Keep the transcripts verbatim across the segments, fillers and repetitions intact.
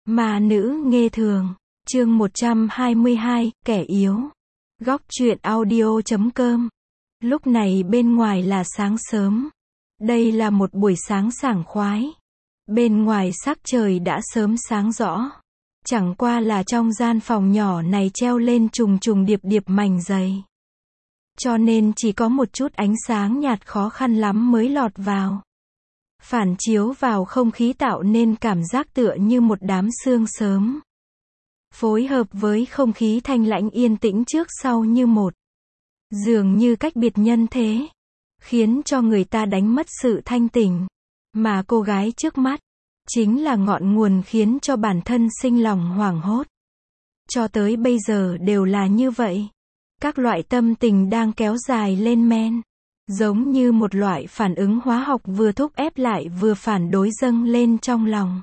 Ma nữ nghê thường, chương một trăm hai mươi hai, kẻ yếu. Góc truyện audio chấm com. Lúc này bên ngoài là sáng sớm. Đây là một buổi sáng sảng khoái. Bên ngoài sắc trời đã sớm sáng rõ. Chẳng qua là trong gian phòng nhỏ này treo lên trùng trùng điệp điệp mảnh giày. Cho nên chỉ có một chút ánh sáng nhạt khó khăn lắm mới lọt vào. Phản chiếu vào không khí tạo nên cảm giác tựa như một đám sương sớm. Phối hợp với không khí thanh lãnh yên tĩnh trước sau như một. Dường như cách biệt nhân thế. Khiến cho người ta đánh mất sự thanh tỉnh. Mà cô gái trước mắt, chính là ngọn nguồn khiến cho bản thân sinh lòng hoảng hốt. Cho tới bây giờ đều là như vậy. Các loại tâm tình đang kéo dài lên men. Giống như một loại phản ứng hóa học vừa thúc ép lại vừa phản đối dâng lên trong lòng.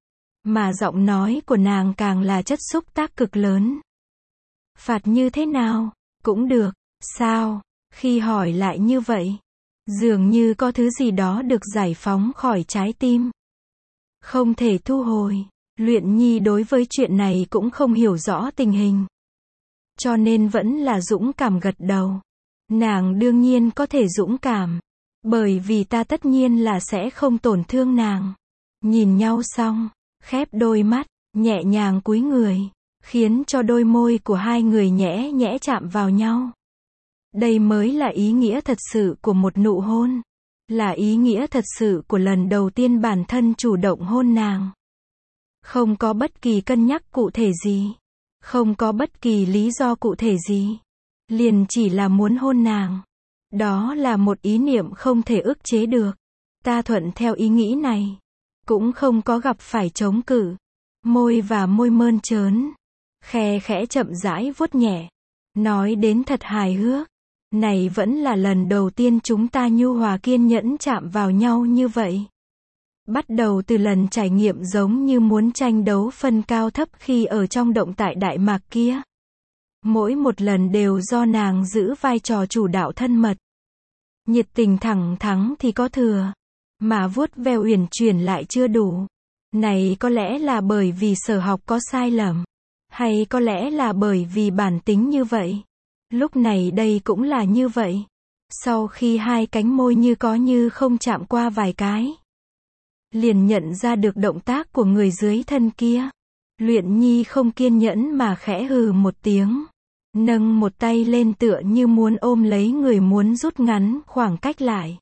Mà giọng nói của nàng càng là chất xúc tác cực lớn. Phạt như thế nào? Cũng được. Sao? Khi hỏi lại như vậy, dường như có thứ gì đó được giải phóng khỏi trái tim. Không thể thu hồi. Luyện Nhi đối với chuyện này cũng không hiểu rõ tình hình. Cho nên vẫn là dũng cảm gật đầu. Nàng đương nhiên có thể dũng cảm. Bởi vì ta tất nhiên là sẽ không tổn thương nàng. Nhìn nhau xong, khép đôi mắt, nhẹ nhàng cúi người, khiến cho đôi môi của hai người nhẽ nhẽ chạm vào nhau. Đây mới là ý nghĩa thật sự của một nụ hôn. Là ý nghĩa thật sự của lần đầu tiên bản thân chủ động hôn nàng. Không có bất kỳ cân nhắc cụ thể gì. Không có bất kỳ lý do cụ thể gì. Liền chỉ là muốn hôn nàng. Đó là một ý niệm không thể ức chế được. Ta thuận theo ý nghĩ này. Cũng không có gặp phải chống cự. Môi và môi mơn trớn. Khe khẽ chậm rãi vuốt nhẹ. Nói đến thật hài hước. Này vẫn là lần đầu tiên chúng ta nhu hòa kiên nhẫn chạm vào nhau như vậy. Bắt đầu từ lần trải nghiệm giống như muốn tranh đấu phân cao thấp khi ở trong động tại Đại Mạc kia. Mỗi một lần đều do nàng giữ vai trò chủ đạo thân mật. Nhiệt tình thẳng thắn thì có thừa. Mà vuốt ve uyển chuyển lại chưa đủ. Này có lẽ là bởi vì sở học có sai lầm. Hay có lẽ là bởi vì bản tính như vậy. Lúc này đây cũng là như vậy. Sau khi hai cánh môi như có như không chạm qua vài cái. Liền nhận ra được động tác của người dưới thân kia. Luyện Nhi không kiên nhẫn mà khẽ hừ một tiếng. Nâng một tay lên tựa như muốn ôm lấy người muốn rút ngắn khoảng cách lại.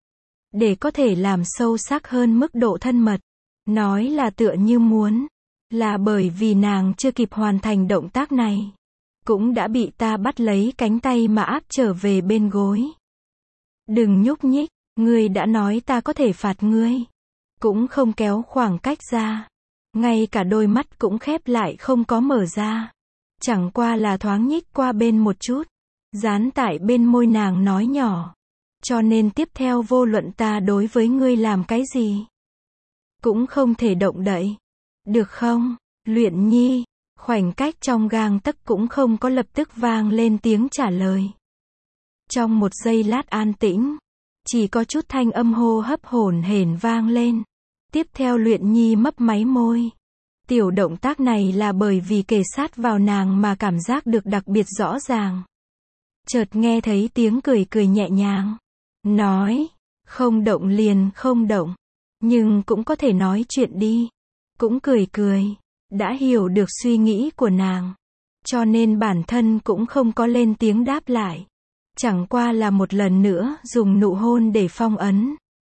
Để có thể làm sâu sắc hơn mức độ thân mật. Nói là tựa như muốn. Là bởi vì nàng chưa kịp hoàn thành động tác này. Cũng đã bị ta bắt lấy cánh tay mà áp trở về bên gối. Đừng nhúc nhích, ngươi đã nói ta có thể phạt ngươi. Cũng không kéo khoảng cách ra. Ngay cả đôi mắt cũng khép lại không có mở ra. Chẳng qua là thoáng nhích qua bên một chút. Dán tại bên môi nàng nói nhỏ. Cho nên tiếp theo vô luận ta đối với ngươi làm cái gì. Cũng không thể động đậy. Được không? Luyện Nhi. Khoảnh cách trong gang tấc cũng không có lập tức vang lên tiếng trả lời. Trong một giây lát an tĩnh. Chỉ có chút thanh âm hô hấp hổn hển vang lên. Tiếp theo Luyện Nhi mấp máy môi. Tiểu động tác này là bởi vì kề sát vào nàng mà cảm giác được đặc biệt rõ ràng. Chợt nghe thấy tiếng cười cười nhẹ nhàng. Nói, không động liền không động. Nhưng cũng có thể nói chuyện đi. Cũng cười cười. Đã hiểu được suy nghĩ của nàng. Cho nên bản thân cũng không có lên tiếng đáp lại. Chẳng qua là một lần nữa dùng nụ hôn để phong ấn.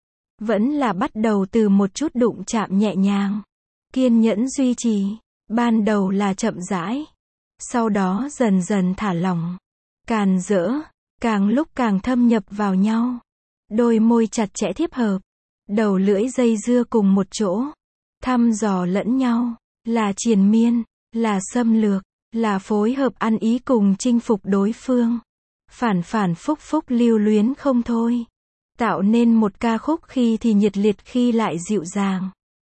Vẫn là bắt đầu từ một chút đụng chạm nhẹ nhàng. Kiên nhẫn duy trì. Ban đầu là chậm rãi. Sau đó dần dần thả lỏng. Càn rỡ. Càng lúc càng thâm nhập vào nhau. Đôi môi chặt chẽ thiếp hợp. Đầu lưỡi dây dưa cùng một chỗ. Thăm dò lẫn nhau. Là triền miên. Là xâm lược. Là phối hợp ăn ý cùng chinh phục đối phương. Phản phản phúc phúc lưu luyến không thôi. Tạo nên một ca khúc khi thì nhiệt liệt khi lại dịu dàng.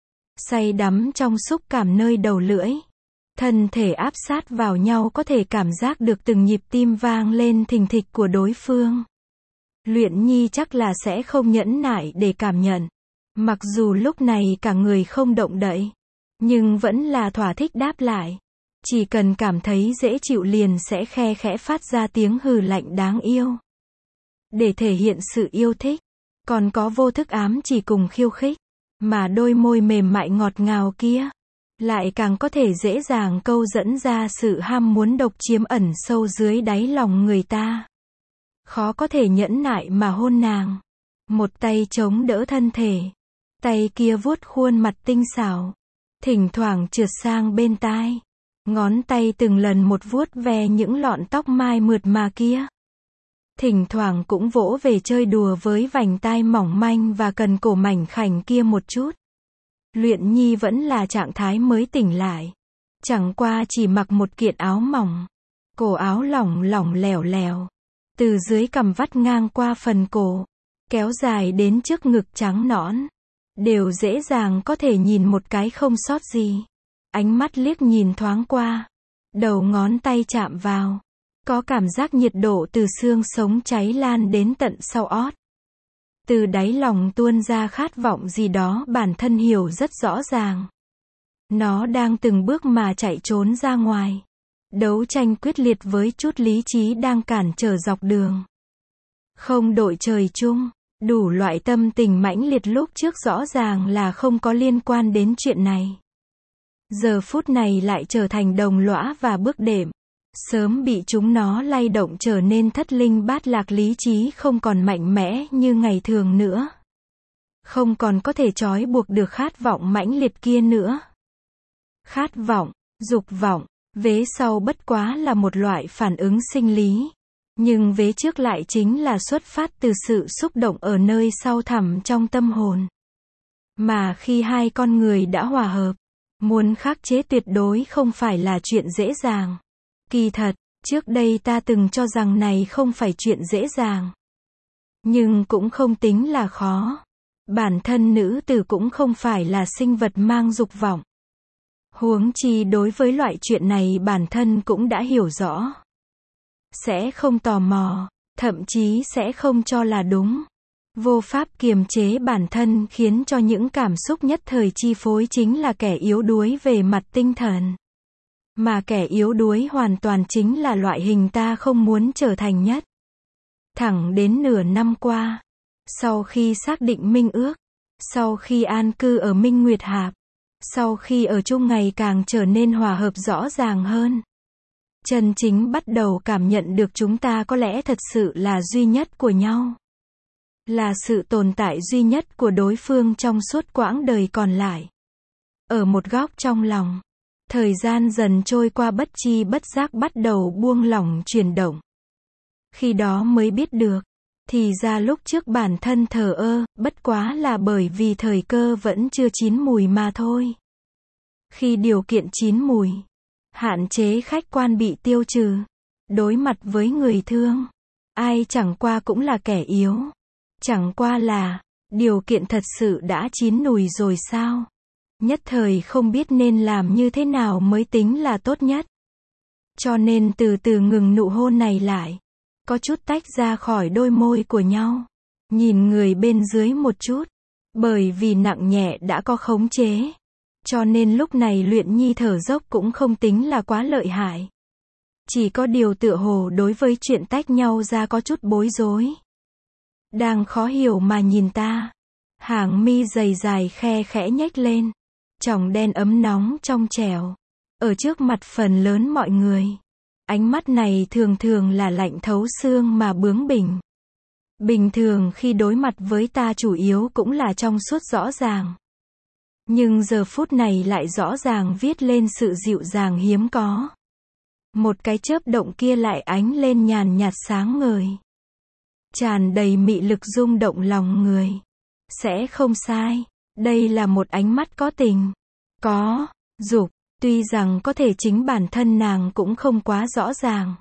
Say đắm trong xúc cảm nơi đầu lưỡi. Thân thể áp sát vào nhau có thể cảm giác được từng nhịp tim vang lên thình thịch của đối phương. Luyện Nhi chắc là sẽ không nhẫn nại để cảm nhận. Mặc dù lúc này cả người không động đậy. nhưng vẫn là thỏa thích đáp lại. Chỉ cần cảm thấy dễ chịu liền sẽ khe khẽ phát ra tiếng hừ lạnh đáng yêu. Để thể hiện sự yêu thích. Còn có vô thức ám chỉ cùng khiêu khích. Mà đôi môi mềm mại ngọt ngào kia. Lại càng có thể dễ dàng câu dẫn ra sự ham muốn độc chiếm ẩn sâu dưới đáy lòng người ta. Khó có thể nhẫn nại mà hôn nàng. Một tay chống đỡ thân thể. Tay kia vuốt khuôn mặt tinh xảo. Thỉnh thoảng trượt sang bên tai. Ngón tay từng lần một vuốt ve những lọn tóc mai mượt mà kia. Thỉnh thoảng cũng vỗ về chơi đùa với vành tai mỏng manh và cần cổ mảnh khảnh kia một chút. Luyện Nhi vẫn là trạng thái mới tỉnh lại. Chẳng qua chỉ mặc một kiện áo mỏng. Cổ áo lỏng lỏng lẻo lẻo. Từ dưới cằm vắt ngang qua phần cổ. Kéo dài đến trước ngực trắng nõn. Đều dễ dàng có thể nhìn một cái không sót gì. Ánh mắt liếc nhìn thoáng qua. Đầu ngón tay chạm vào. Có cảm giác nhiệt độ từ xương sống cháy lan đến tận sau ót. Từ đáy lòng tuôn ra khát vọng gì đó bản thân hiểu rất rõ ràng. Nó đang từng bước mà chạy trốn ra ngoài. Đấu tranh quyết liệt với chút lý trí đang cản trở dọc đường. Không đội trời chung. Đủ loại tâm tình mãnh liệt lúc trước rõ ràng là không có liên quan đến chuyện này. Giờ phút này lại trở thành đồng lõa và bước đệm. Sớm bị chúng nó lay động trở nên thất linh bát lạc, lý trí không còn mạnh mẽ như ngày thường nữa. Không còn có thể trói buộc được khát vọng mãnh liệt kia nữa. Khát vọng, dục vọng, vế sau bất quá là một loại phản ứng sinh lý. Nhưng vế trước lại chính là xuất phát từ sự xúc động ở nơi sâu thẳm trong tâm hồn. Mà khi hai con người đã hòa hợp, muốn khắc chế tuyệt đối không phải là chuyện dễ dàng. Kỳ thật, trước đây ta từng cho rằng này không phải chuyện dễ dàng. Nhưng cũng không tính là khó. Bản thân nữ tử cũng không phải là sinh vật mang dục vọng. Huống chi đối với loại chuyện này bản thân cũng đã hiểu rõ. Sẽ không tò mò, thậm chí sẽ không cho là đúng. Vô pháp kiềm chế bản thân khiến cho những cảm xúc nhất thời chi phối chính là kẻ yếu đuối về mặt tinh thần. Mà kẻ yếu đuối hoàn toàn chính là loại hình ta không muốn trở thành nhất. Thẳng đến nửa năm qua, sau khi xác định minh ước, sau khi an cư ở Minh Nguyệt Hạp, sau khi ở chung ngày càng trở nên hòa hợp rõ ràng hơn. Chân chính bắt đầu cảm nhận được chúng ta có lẽ thật sự là duy nhất của nhau. Là sự tồn tại duy nhất của đối phương trong suốt quãng đời còn lại. Ở một góc trong lòng, thời gian dần trôi qua bất chi bất giác bắt đầu buông lỏng chuyển động. Khi đó mới biết được, thì ra lúc trước bản thân thờ ơ, bất quá là bởi vì thời cơ vẫn chưa chín mùi mà thôi. Khi điều kiện chín mùi, hạn chế khách quan bị tiêu trừ, đối mặt với người thương, ai chẳng qua cũng là kẻ yếu. Chẳng qua là, điều kiện thật sự đã chín mùi rồi sao? Nhất thời không biết nên làm như thế nào mới tính là tốt nhất. Cho nên từ từ ngừng nụ hôn này lại. Có chút tách ra khỏi đôi môi của nhau. Nhìn người bên dưới một chút. Bởi vì nặng nhẹ đã có khống chế. Cho nên lúc này Luyện Nhi thở dốc cũng không tính là quá lợi hại. Chỉ có điều tựa hồ đối với chuyện tách nhau ra có chút bối rối. Đang khó hiểu mà nhìn ta. Hàng mi dày dài khe khẽ nhếch lên. Tròng đen ấm nóng trong trẻo. Ở trước mặt phần lớn mọi người. Ánh mắt này thường thường là lạnh thấu xương mà bướng bỉnh. Bình thường khi đối mặt với ta chủ yếu cũng là trong suốt rõ ràng. Nhưng giờ phút này lại rõ ràng viết lên sự dịu dàng hiếm có. Một cái chớp động kia lại ánh lên nhàn nhạt sáng ngời. Tràn đầy mị lực rung động lòng người. Sẽ không sai. Đây là một ánh mắt có tình. Có dục. Tuy rằng có thể chính bản thân nàng cũng không quá rõ ràng.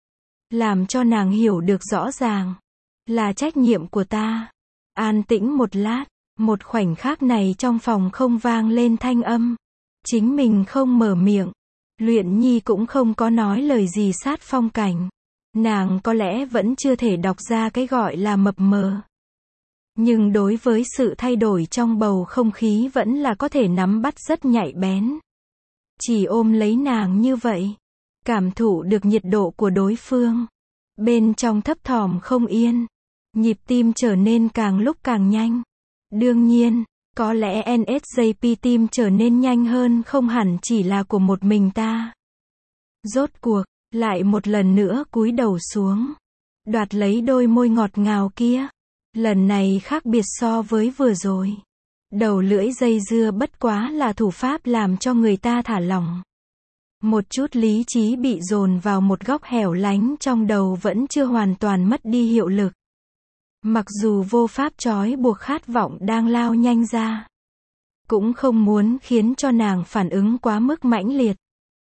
Làm cho nàng hiểu được rõ ràng. Là trách nhiệm của ta. An tĩnh một lát. Một khoảnh khắc này trong phòng không vang lên thanh âm. Chính mình không mở miệng. Luyện Nhi cũng không có nói lời gì sát phong cảnh. Nàng có lẽ vẫn chưa thể đọc ra cái gọi là mập mờ. Nhưng đối với sự thay đổi trong bầu không khí vẫn là có thể nắm bắt rất nhạy bén. Chỉ ôm lấy nàng như vậy, cảm thụ được nhiệt độ của đối phương. Bên trong thấp thỏm không yên, nhịp tim trở nên càng lúc càng nhanh. Đương nhiên, có lẽ en ét gi pê tim trở nên nhanh hơn không hẳn chỉ là của một mình ta. Rốt cuộc, lại một lần nữa cúi đầu xuống, đoạt lấy đôi môi ngọt ngào kia. Lần này khác biệt so với vừa rồi. Đầu lưỡi dây dưa bất quá là thủ pháp làm cho người ta thả lỏng. Một chút lý trí bị dồn vào một góc hẻo lánh trong đầu vẫn chưa hoàn toàn mất đi hiệu lực. Mặc dù vô pháp trói buộc khát vọng đang lao nhanh ra, cũng không muốn khiến cho nàng phản ứng quá mức mãnh liệt.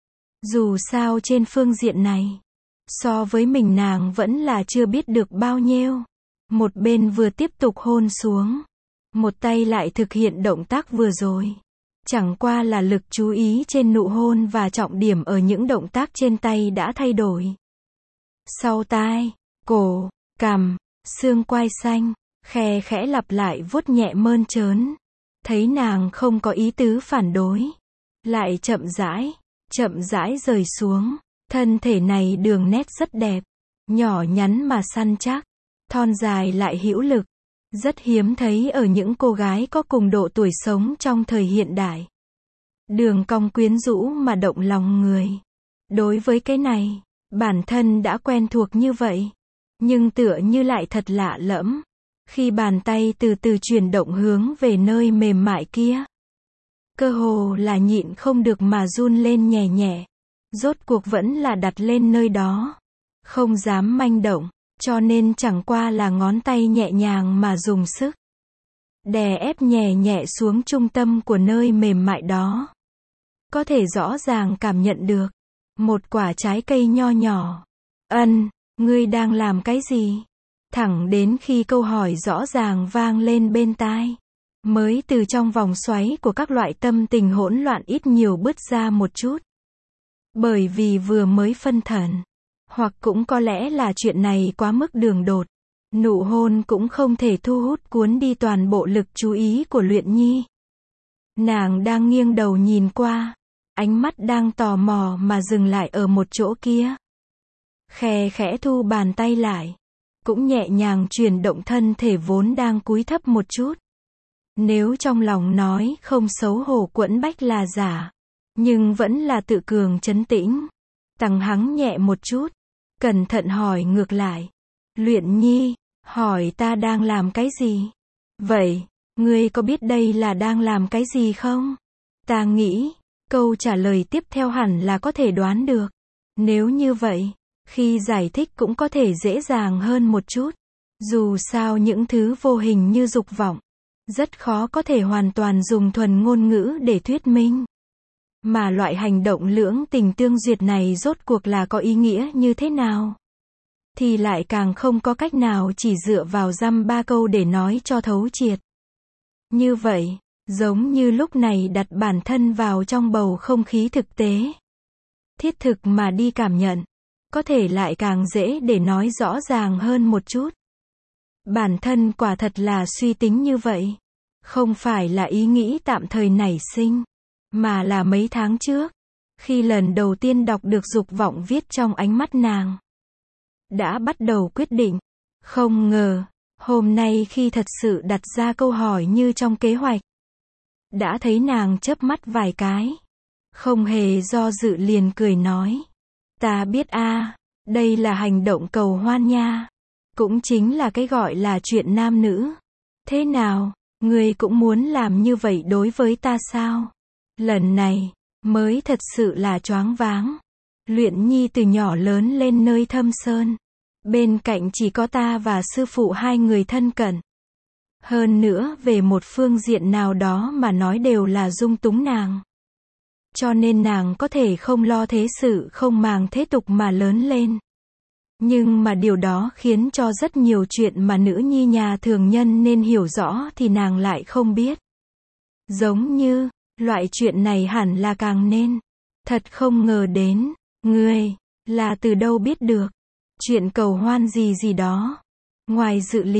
Dù sao trên phương diện này, so với mình nàng vẫn là chưa biết được bao nhiêu. Một bên vừa tiếp tục hôn xuống, một tay lại thực hiện động tác vừa rồi. Chẳng qua là lực chú ý trên nụ hôn và trọng điểm ở những động tác trên tay đã thay đổi. Sau tai, cổ, cằm, xương quai xanh, khe khẽ lặp lại vuốt nhẹ mơn trớn. Thấy nàng không có ý tứ phản đối, lại chậm rãi, chậm rãi rời xuống. Thân thể này đường nét rất đẹp, nhỏ nhắn mà săn chắc, thon dài lại hữu lực. Rất hiếm thấy ở những cô gái có cùng độ tuổi sống trong thời hiện đại. Đường cong quyến rũ mà động lòng người. Đối với cái này, bản thân đã quen thuộc như vậy. Nhưng tựa như lại thật lạ lẫm. Khi bàn tay từ từ chuyển động hướng về nơi mềm mại kia. Cơ hồ là nhịn không được mà run lên nhẹ nhẹ. Rốt cuộc vẫn là đặt lên nơi đó. Không dám manh động. Cho nên chẳng qua là ngón tay nhẹ nhàng mà dùng sức. Đè ép nhẹ nhẹ xuống trung tâm của nơi mềm mại đó. Có thể rõ ràng cảm nhận được. Một quả trái cây nho nhỏ. Ân, ngươi đang làm cái gì? Thẳng đến khi câu hỏi rõ ràng vang lên bên tai. Mới từ trong vòng xoáy của các loại tâm tình hỗn loạn ít nhiều bứt ra một chút. Bởi vì vừa mới phân thần. Hoặc cũng có lẽ là chuyện này quá mức đường đột. Nụ hôn cũng không thể thu hút cuốn đi toàn bộ lực chú ý của Luyện Nhi. Nàng đang nghiêng đầu nhìn qua. Ánh mắt đang tò mò mà dừng lại ở một chỗ kia. Khe khẽ thu bàn tay lại. Cũng nhẹ nhàng chuyển động thân thể vốn đang cúi thấp một chút. Nếu trong lòng nói không xấu hổ quẫn bách là giả. Nhưng vẫn là tự cường trấn tĩnh. Tăng hắng nhẹ một chút. Cẩn thận hỏi ngược lại. Luyện Nhi, hỏi ta đang làm cái gì? Vậy, ngươi có biết đây là đang làm cái gì không? Ta nghĩ, câu trả lời tiếp theo hẳn là có thể đoán được. Nếu như vậy, khi giải thích cũng có thể dễ dàng hơn một chút. Dù sao những thứ vô hình như dục vọng, rất khó có thể hoàn toàn dùng thuần ngôn ngữ để thuyết minh. Mà loại hành động lưỡng tình tương duyệt này rốt cuộc là có ý nghĩa như thế nào? Thì lại càng không có cách nào chỉ dựa vào dăm ba câu để nói cho thấu triệt. Như vậy, giống như lúc này đặt bản thân vào trong bầu không khí thực tế. Thiết thực mà đi cảm nhận. Có thể lại càng dễ để nói rõ ràng hơn một chút. Bản thân quả thật là suy tính như vậy. Không phải là ý nghĩ tạm thời nảy sinh. Mà là mấy tháng trước, khi lần đầu tiên đọc được dục vọng viết trong ánh mắt nàng. Đã bắt đầu quyết định. Không ngờ, hôm nay khi thật sự đặt ra câu hỏi như trong kế hoạch. Đã thấy nàng chớp mắt vài cái. Không hề do dự liền cười nói. Ta biết a, đây là hành động cầu hoan nha. Cũng chính là cái gọi là chuyện nam nữ. Thế nào, ngươi cũng muốn làm như vậy đối với ta sao? Lần này, mới thật sự là choáng váng. Luyện Nhi từ nhỏ lớn lên nơi thâm sơn. Bên cạnh chỉ có ta và sư phụ hai người thân cận. Hơn nữa về một phương diện nào đó mà nói đều là dung túng nàng. Cho nên nàng có thể không lo thế sự không màng thế tục mà lớn lên. Nhưng mà điều đó khiến cho rất nhiều chuyện mà nữ nhi nhà thường nhân nên hiểu rõ thì nàng lại không biết. Giống như, loại chuyện này hẳn là càng nên. Thật không ngờ đến, ngươi, là từ đâu biết được. Chuyện cầu hoan gì gì đó. Ngoài dự liệu,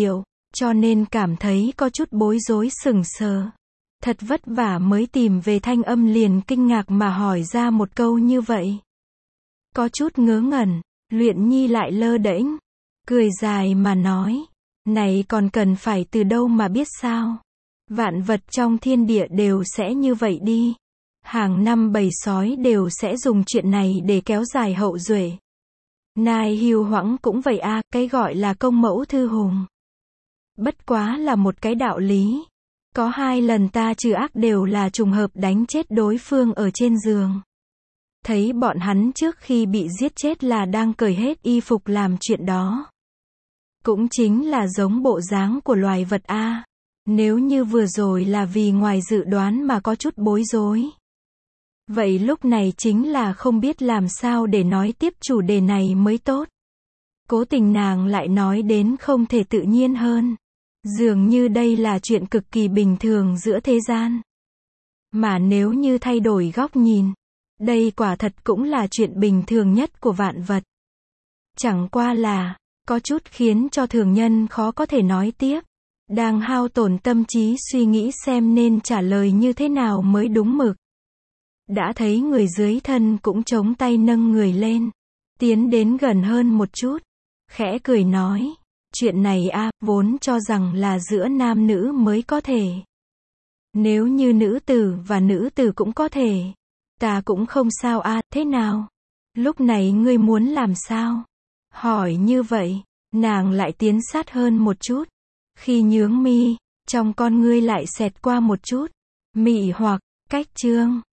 cho nên cảm thấy có chút bối rối sững sờ. Thật vất vả mới tìm về thanh âm liền kinh ngạc mà hỏi ra một câu như vậy. Có chút ngớ ngẩn, Luyện Nhi lại lơ đễnh, cười dài mà nói, này còn cần phải từ đâu mà biết sao? Vạn vật trong thiên địa đều sẽ như vậy đi. Hàng năm bầy sói đều sẽ dùng chuyện này để kéo dài hậu duệ. Nai Hưu Hoãng cũng vậy a, à, cái gọi là công mẫu thư hùng. Bất quá là một cái đạo lý. Có hai lần ta trừ ác đều là trùng hợp đánh chết đối phương ở trên giường. Thấy bọn hắn trước khi bị giết chết là đang cởi hết y phục làm chuyện đó. Cũng chính là giống bộ dáng của loài vật a. À. Nếu như vừa rồi là vì ngoài dự đoán mà có chút bối rối. Vậy lúc này chính là không biết làm sao để nói tiếp chủ đề này mới tốt. Cố tình nàng lại nói đến không thể tự nhiên hơn. Dường như đây là chuyện cực kỳ bình thường giữa thế gian. Mà nếu như thay đổi góc nhìn, đây quả thật cũng là chuyện bình thường nhất của vạn vật. Chẳng qua là, có chút khiến cho thường nhân khó có thể nói tiếp. Đang hao tổn tâm trí suy nghĩ xem nên trả lời như thế nào mới đúng mực. Đã thấy người dưới thân cũng chống tay nâng người lên. Tiến đến gần hơn một chút. Khẽ cười nói. Chuyện này a, à, vốn cho rằng là giữa nam nữ mới có thể. Nếu như nữ tử và nữ tử cũng có thể. Ta cũng không sao a, à, thế nào? Lúc này ngươi muốn làm sao? Hỏi như vậy, nàng lại tiến sát hơn một chút. Khi nhướng mi, trong con ngươi lại xẹt qua một chút. Mị hoặc, cách trương.